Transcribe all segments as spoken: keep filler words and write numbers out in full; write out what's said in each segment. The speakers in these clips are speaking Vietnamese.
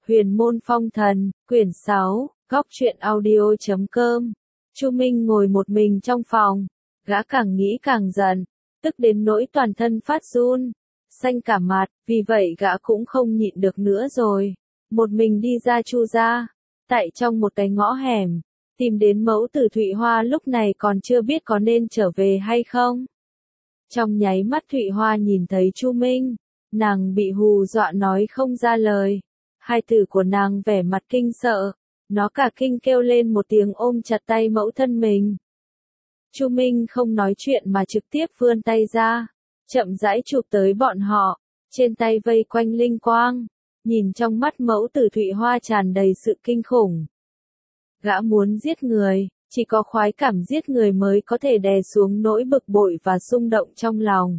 Huyền môn phong thần, quyển sáu, góc truyện audio chấm com. Chu Minh ngồi một mình trong phòng, gã càng nghĩ càng giận, tức đến nỗi toàn thân phát run, xanh cả mặt, vì vậy gã cũng không nhịn được nữa rồi. Một mình đi ra Chu gia, tại trong một cái ngõ hẻm, tìm đến mẫu tử Thụy Hoa lúc này còn chưa biết có nên trở về hay không. Trong nháy mắt Thụy Hoa nhìn thấy Chu Minh, nàng bị hù dọa nói không ra lời. Hai tử của nàng vẻ mặt kinh sợ, nó cả kinh kêu lên một tiếng ôm chặt tay mẫu thân mình. Chu Minh không nói chuyện mà trực tiếp vươn tay ra, chậm rãi chụp tới bọn họ, trên tay vây quanh linh quang, nhìn trong mắt mẫu tử Thụy Hoa tràn đầy sự kinh khủng. Gã muốn giết người, chỉ có khoái cảm giết người mới có thể đè xuống nỗi bực bội và xung động trong lòng.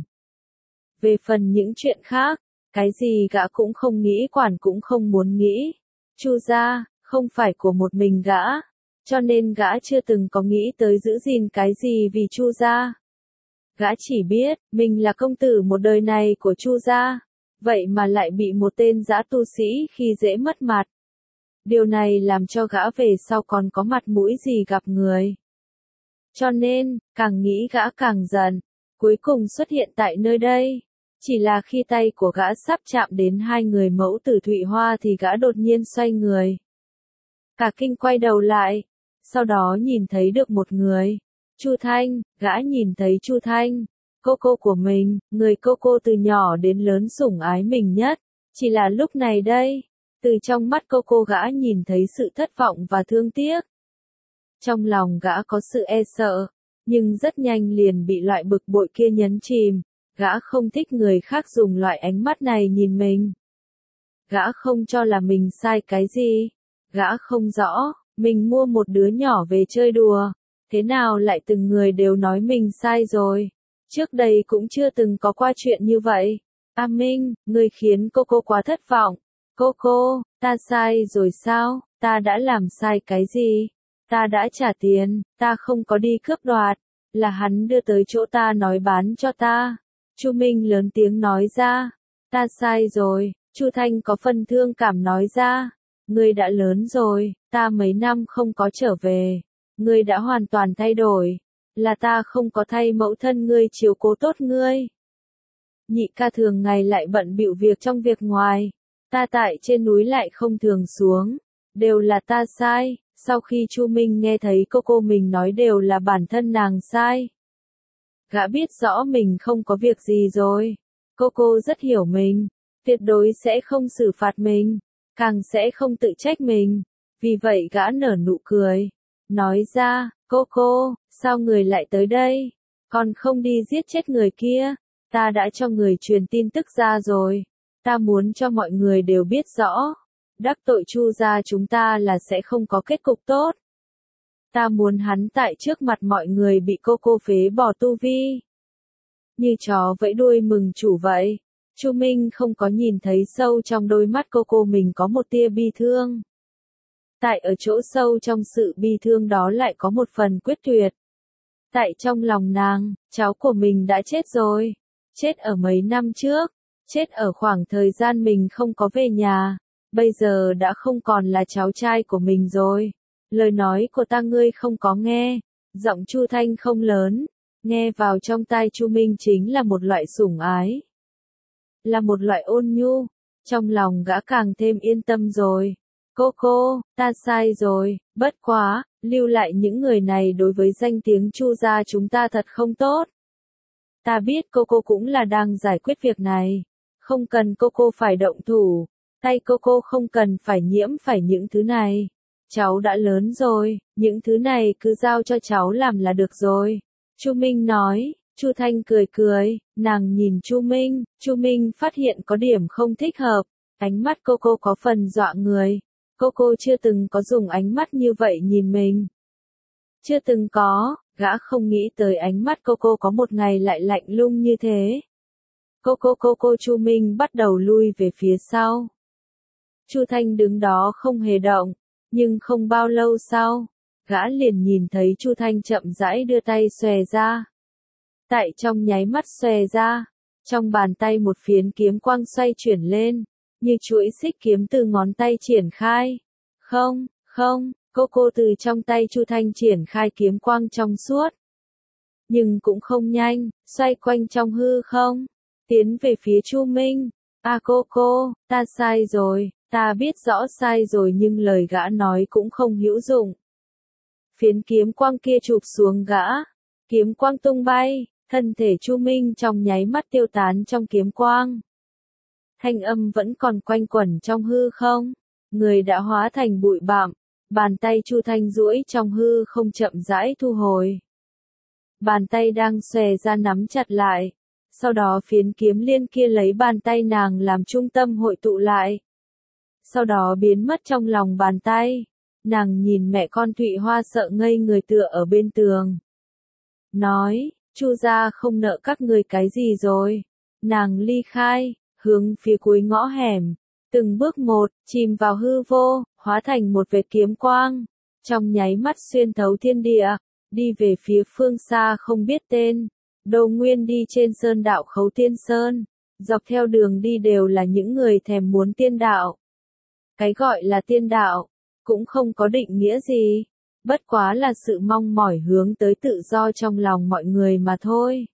Về phần những chuyện khác, cái gì gã cũng không nghĩ quản cũng không muốn nghĩ. Chu gia, không phải của một mình gã, cho nên gã chưa từng có nghĩ tới giữ gìn cái gì vì Chu gia. Gã chỉ biết, mình là công tử một đời này của Chu gia, vậy mà lại bị một tên dã tu sĩ khi dễ mất mặt. Điều này làm cho gã về sau còn có mặt mũi gì gặp người. Cho nên, càng nghĩ gã càng giận, cuối cùng xuất hiện tại nơi đây. Chỉ là khi tay của gã sắp chạm đến hai người mẫu tử Thụy Hoa thì gã đột nhiên xoay người. Cả kinh quay đầu lại, sau đó nhìn thấy được một người. Chu Thanh, gã nhìn thấy Chu Thanh, cô cô của mình, người cô cô từ nhỏ đến lớn sủng ái mình nhất. Chỉ là lúc này đây, từ trong mắt cô cô gã nhìn thấy sự thất vọng và thương tiếc. Trong lòng gã có sự e sợ, nhưng rất nhanh liền bị loại bực bội kia nhấn chìm. Gã không thích người khác dùng loại ánh mắt này nhìn mình. Gã không cho là mình sai cái gì. Gã không rõ, mình mua một đứa nhỏ về chơi đùa. Thế nào lại từng người đều nói mình sai rồi. Trước đây cũng chưa từng có qua chuyện như vậy. A Minh, người khiến cô cô quá thất vọng. Cô cô, ta sai rồi sao? Ta đã làm sai cái gì? Ta đã trả tiền, ta không có đi cướp đoạt. Là hắn đưa tới chỗ ta nói bán cho ta. Chu Minh lớn tiếng nói ra, ta sai rồi. Chu Thanh có phần thương cảm nói ra, ngươi đã lớn rồi, ta mấy năm không có trở về, ngươi đã hoàn toàn thay đổi, là ta không có thay mẫu thân ngươi chiếu cố tốt ngươi. Nhị ca thường ngày lại bận bịu việc trong việc ngoài, ta tại trên núi lại không thường xuống, đều là ta sai. Sau khi Chu Minh nghe thấy cô cô mình nói đều là bản thân nàng sai. Gã biết rõ mình không có việc gì rồi. Cô cô rất hiểu mình, tuyệt đối sẽ không xử phạt mình, càng sẽ không tự trách mình. Vì vậy gã nở nụ cười, nói ra, cô cô, sao người lại tới đây? Còn không đi giết chết người kia, ta đã cho người truyền tin tức ra rồi. Ta muốn cho mọi người đều biết rõ, đắc tội Chu gia chúng ta là sẽ không có kết cục tốt. Ta muốn hắn tại trước mặt mọi người bị cô cô phế bỏ tu vi. Như chó vẫy đuôi mừng chủ vậy. Chu Minh không có nhìn thấy sâu trong đôi mắt cô cô mình có một tia bi thương. Tại ở chỗ sâu trong sự bi thương đó lại có một phần quyết tuyệt. Tại trong lòng nàng, cháu của mình đã chết rồi. Chết ở mấy năm trước. Chết ở khoảng thời gian mình không có về nhà. Bây giờ đã không còn là cháu trai của mình rồi. Lời nói của ta ngươi không có nghe. Giọng Chu Thanh không lớn, nghe vào trong tai Chu Minh chính là một loại sủng ái. Là một loại ôn nhu. Trong lòng gã càng thêm yên tâm rồi. Cô cô, ta sai rồi, bất quá, lưu lại những người này đối với danh tiếng Chu gia chúng ta thật không tốt. Ta biết cô cô cũng là đang giải quyết việc này. Không cần cô cô phải động thủ. Tay cô cô không cần phải nhiễm phải những thứ này. Cháu đã lớn rồi, những thứ này cứ giao cho cháu làm là được rồi. Chu Minh nói. Chu Thanh cười cười, nàng nhìn Chu Minh, Chu Minh phát hiện có điểm không thích hợp. Ánh mắt cô cô có phần dọa người. Cô cô chưa từng có dùng ánh mắt như vậy nhìn mình. Chưa từng có, gã không nghĩ tới ánh mắt cô cô có một ngày lại lạnh lùng như thế. Cô cô cô cô Chu Minh bắt đầu lui về phía sau. Chu Thanh đứng đó không hề động, nhưng không bao lâu sau, gã liền nhìn thấy Chu Thanh chậm rãi đưa tay xòe ra. Tại trong nháy mắt xòe ra, trong bàn tay một phiến kiếm quang xoay chuyển lên, như chuỗi xích kiếm từ ngón tay triển khai. Không, không, cô cô từ trong tay Chu Thanh triển khai kiếm quang trong suốt. Nhưng cũng không nhanh, xoay quanh trong hư không, tiến về phía Chu Minh. À cô cô, ta sai rồi, ta biết rõ sai rồi nhưng lời gã nói cũng không hữu dụng. Phiến kiếm quang kia chụp xuống gã, kiếm quang tung bay, thân thể Chu Minh trong nháy mắt tiêu tán trong kiếm quang. Thanh âm vẫn còn quanh quẩn trong hư không, người đã hóa thành bụi bặm, bàn tay Chu Thanh duỗi trong hư không chậm rãi thu hồi. Bàn tay đang xòe ra nắm chặt lại, sau đó phiến kiếm liên kia lấy bàn tay nàng làm trung tâm hội tụ lại. Sau đó biến mất trong lòng bàn tay, nàng nhìn mẹ con Thụy Hoa sợ ngây người tựa ở bên tường. Nói, Chu gia không nợ các người cái gì rồi. Nàng ly khai, hướng phía cuối ngõ hẻm, từng bước một, chìm vào hư vô, hóa thành một vệt kiếm quang, trong nháy mắt xuyên thấu thiên địa, đi về phía phương xa không biết tên. Đồ Nguyên đi trên sơn đạo Khấu Tiên Sơn, dọc theo đường đi đều là những người thèm muốn tiên đạo. Cái gọi là tiên đạo, cũng không có định nghĩa gì, bất quá là sự mong mỏi hướng tới tự do trong lòng mọi người mà thôi.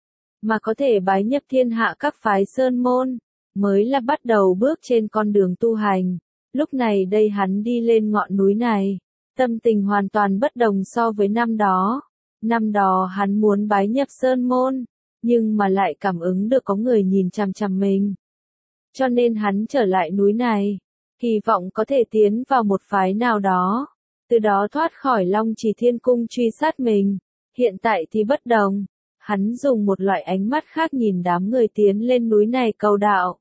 Mà có thể bái nhập thiên hạ các phái sơn môn, mới là bắt đầu bước trên con đường tu hành. Lúc này đây hắn đi lên ngọn núi này, tâm tình hoàn toàn bất đồng so với năm đó. Năm đó hắn muốn bái nhập sơn môn, nhưng mà lại cảm ứng được có người nhìn chằm chằm mình. Cho nên hắn trở lại núi này, hy vọng có thể tiến vào một phái nào đó, từ đó thoát khỏi Long Trì Thiên Cung truy sát mình. Hiện tại thì bất đồng, hắn dùng một loại ánh mắt khác nhìn đám người tiến lên núi này cầu đạo.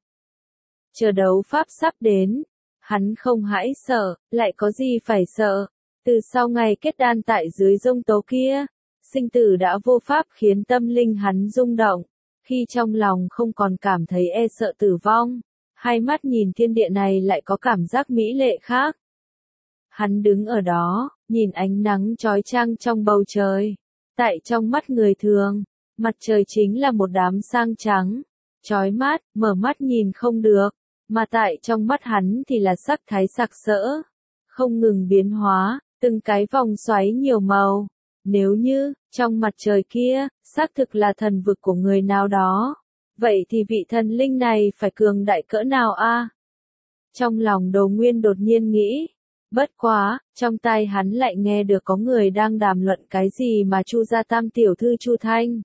Chờ đấu pháp sắp đến, hắn không hãi sợ, lại có gì phải sợ. Từ sau ngày kết đan tại dưới giông tố kia, sinh tử đã vô pháp khiến tâm linh hắn rung động, khi trong lòng không còn cảm thấy e sợ tử vong, hai mắt nhìn thiên địa này lại có cảm giác mỹ lệ khác. Hắn đứng ở đó, nhìn ánh nắng chói chang trong bầu trời. Tại trong mắt người thường, mặt trời chính là một đám sang trắng, chói mát, mở mắt nhìn không được, mà tại trong mắt hắn thì là sắc thái sặc sỡ, không ngừng biến hóa, từng cái vòng xoáy nhiều màu. Nếu như, trong mặt trời kia, xác thực là thần vực của người nào đó, vậy thì vị thần linh này phải cường đại cỡ nào a? Trong lòng Đồ Nguyên đột nhiên nghĩ, bất quá, trong tai hắn lại nghe được có người đang đàm luận cái gì mà Chu gia tam tiểu thư Chu Thanh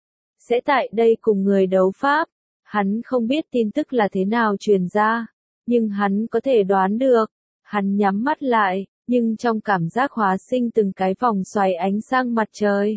sẽ tại đây cùng người đấu pháp. Hắn không biết tin tức là thế nào truyền ra, nhưng hắn có thể đoán được. Hắn nhắm mắt lại, nhưng trong cảm giác hóa sinh từng cái vòng xoáy ánh sang mặt trời.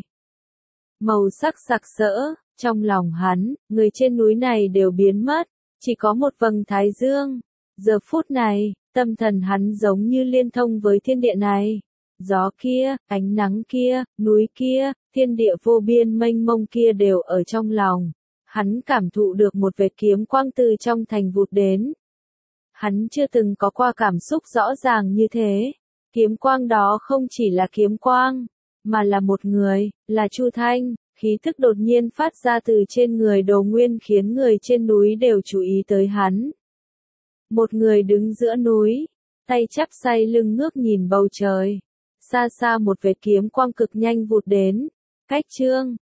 Màu sắc sặc sỡ, trong lòng hắn, người trên núi này đều biến mất, chỉ có một vầng thái dương. Giờ phút này, tâm thần hắn giống như liên thông với thiên địa này. Gió kia, ánh nắng kia, núi kia, thiên địa vô biên mênh mông kia đều ở trong lòng. Hắn cảm thụ được một vệt kiếm quang từ trong thành vụt đến. Hắn chưa từng có qua cảm xúc rõ ràng như thế. Kiếm quang đó không chỉ là kiếm quang, mà là một người, là Chu Thanh. Khí thức đột nhiên phát ra từ trên người Đồ Nguyên khiến người trên núi đều chú ý tới hắn. Một người đứng giữa núi, tay chắp say lưng ngước nhìn bầu trời. Xa xa một vệt kiếm quang cực nhanh vụt đến. Cách chương